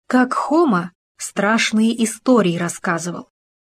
Как Хома страшные истории рассказывал.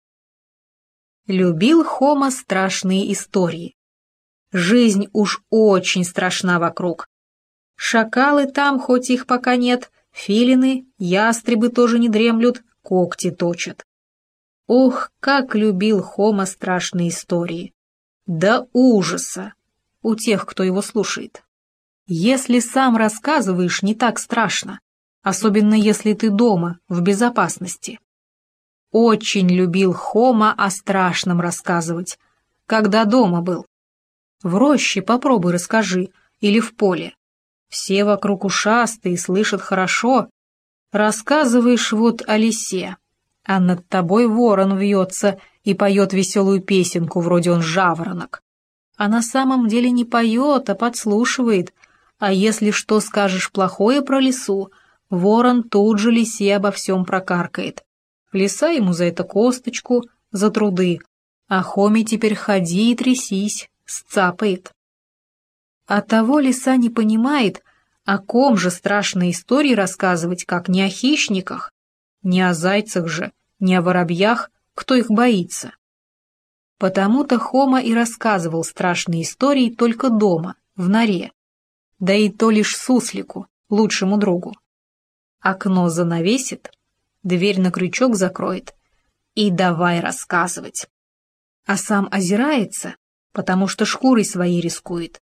Любил Хома страшные истории. Жизнь уж очень страшна вокруг. Шакалы там, хоть их пока нет, филины, ястребы тоже не дремлют, когти точат. Ох, как любил Хома страшные истории. До ужаса у тех, кто его слушает. Если сам рассказываешь, не так страшно, особенно если ты дома, в безопасности. Очень любил Хома о страшном рассказывать, когда дома был. В роще попробуй расскажи, или в поле. Все вокруг ушастые, слышат хорошо. Рассказываешь вот о лисе, а над тобой ворон вьется и поет веселую песенку, вроде он жаворонок. А на самом деле не поет, а подслушивает. А если что скажешь плохое про лису, ворон тут же лисе обо всем прокаркает. Лиса ему за это косточку, за труды, а Хоме теперь ходи и трясись, сцапает. А того лиса не понимает, о ком же страшные истории рассказывать, как не о хищниках, не о зайцах же, не о воробьях, кто их боится. Потому-то Хома и рассказывал страшные истории только дома, в норе, да и то лишь суслику, лучшему другу. Окно занавесит, дверь на крючок закроет и давай рассказывать. А сам озирается, потому что шкурой своей рискует.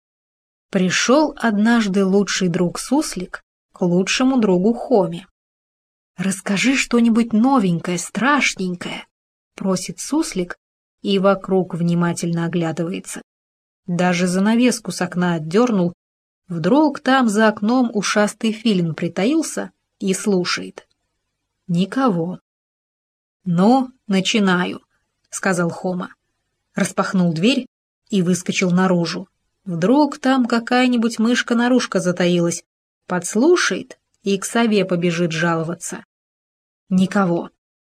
Пришел однажды лучший друг суслик к лучшему другу Хоме. «Расскажи что-нибудь новенькое, страшненькое», — просит суслик и вокруг внимательно оглядывается. Даже занавеску с окна отдернул, вдруг там за окном ушастый филин притаился и слушает. Никого. «Ну, начинаю», — сказал Хома. Распахнул дверь и выскочил наружу. Вдруг там какая-нибудь мышка-нарушка затаилась, подслушает и к сове побежит жаловаться. Никого.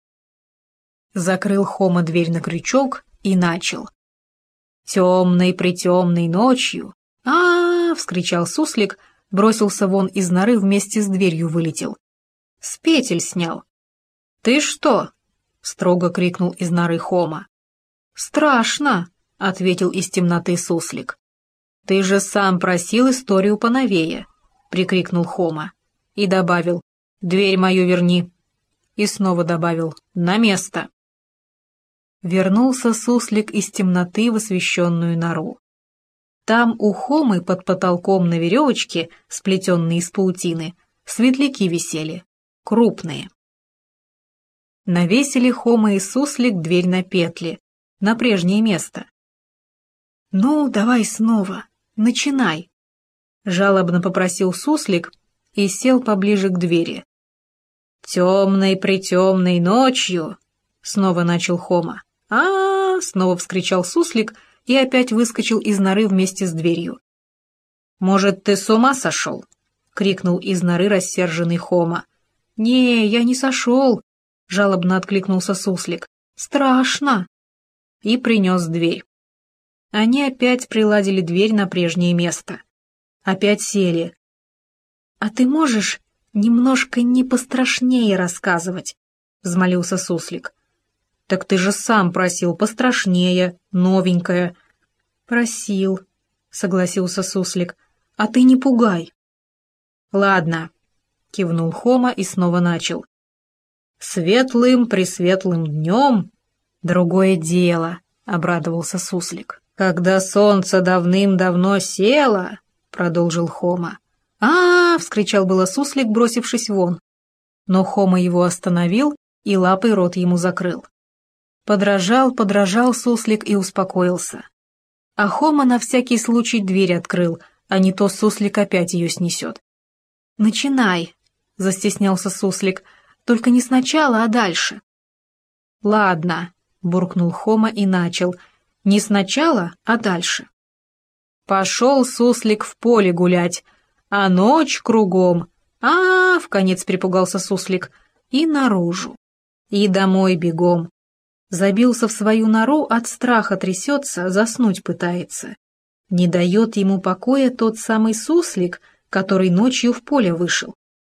Закрыл Хома дверь на крючок и начал. «Темной-притемной ночью...» вскричал суслик, бросился вон из норы, вместе с дверью вылетел. С петель снял. «Ты что?» — строго крикнул из норы Хома. «Страшно!» — ответил из темноты суслик. «Ты же сам просил историю поновее!» — прикрикнул Хома. И добавил: «Дверь мою верни!» И снова добавил: «На место!» Вернулся суслик из темноты в освещенную нору. Там у Хомы под потолком на веревочке, сплетенной из паутины, светляки висели, крупные. Навесили Хома и суслик дверь на петли, на прежнее место. «Ну, давай снова, начинай», — жалобно попросил суслик и сел поближе к двери. «Темной-притемной ночью», — снова начал Хома. Снова вскричал суслик и опять выскочил из норы вместе с дверью. «Может, ты с ума сошел?» — крикнул из норы рассерженный Хома. «Не, я не сошел», — жалобно откликнулся суслик. «Страшно!» И принес дверь. Они опять приладили дверь на прежнее место. Опять сели. «А ты можешь немножко не пострашнее рассказывать?» — взмолился суслик. «Так ты же сам просил пострашнее, новенькое». «Просил», — согласился суслик. «А ты не пугай». «Ладно», — кивнул Хома и снова начал. «Светлым-пресветлым днем...» «Другое дело», — обрадовался суслик. «Когда солнце давным-давно село», — продолжил Хома. Вскричал было суслик, бросившись вон. Но Хома его остановил и лапой рот ему закрыл. Подражал суслик и успокоился. А Хома на всякий случай дверь открыл, а не то суслик опять ее снесет. «Начинай», — застеснялся суслик, — «только не сначала, а дальше». «Ладно», — буркнул Хома и начал, — «не сначала, а дальше». Пошел суслик в поле гулять, а ночь кругом. Вконец припугался суслик. И наружу. И домой бегом. Забился в свою нору, от страха трясется, заснуть пытается. Не дает ему покоя тот самый суслик, который ночью в поле вышел.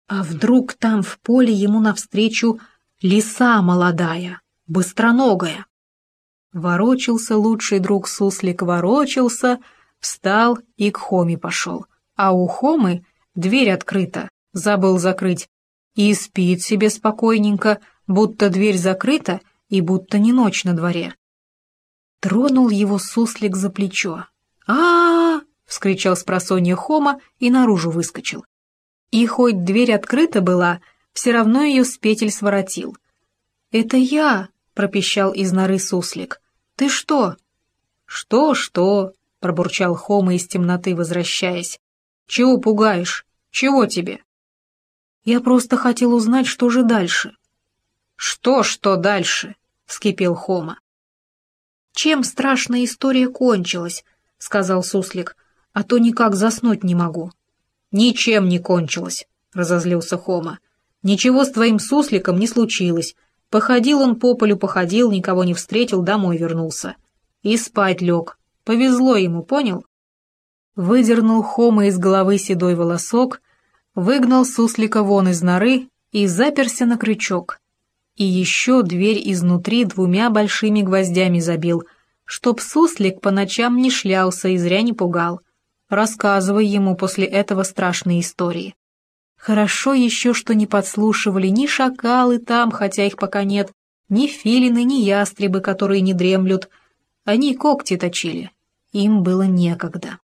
А вдруг там в поле ему навстречу лиса молодая, быстроногая? Ворочался лучший друг суслик, ворочался, встал и к Хоме пошел. А у Хомы дверь открыта, забыл закрыть, и спит себе спокойненько, будто дверь закрыта и будто не ночь на дворе. Тронул его суслик за плечо. «А-а-а!» — вскричал спросонья Хома и наружу выскочил. И хоть дверь открыта была, все равно ее с петель своротил. «Это я!» — пропищал из норы суслик. «Ты что?» «Что?» — пробурчал Хома из темноты, возвращаясь. «Чего пугаешь? Чего тебе?» «Я просто хотел узнать, что же дальше». «Что дальше?» — вскипел Хома. «Чем страшная история кончилась?» — сказал суслик. «А то никак заснуть не могу». «Ничем не кончилась», — разозлился Хома. «Ничего с твоим сусликом не случилось. Походил он по полю, походил, никого не встретил, домой вернулся. И спать лег. Повезло ему, понял?» Выдернул Хома из головы седой волосок, выгнал суслика вон из норы и заперся на крючок. И еще дверь изнутри 2 большими гвоздями забил, чтоб суслик по ночам не шлялся и зря не пугал. Рассказывай ему после этого страшные истории. Хорошо еще, что не подслушивали ни шакалы там, хотя их пока нет, ни филины, ни ястребы, которые не дремлют. Они когти точили. Им было некогда.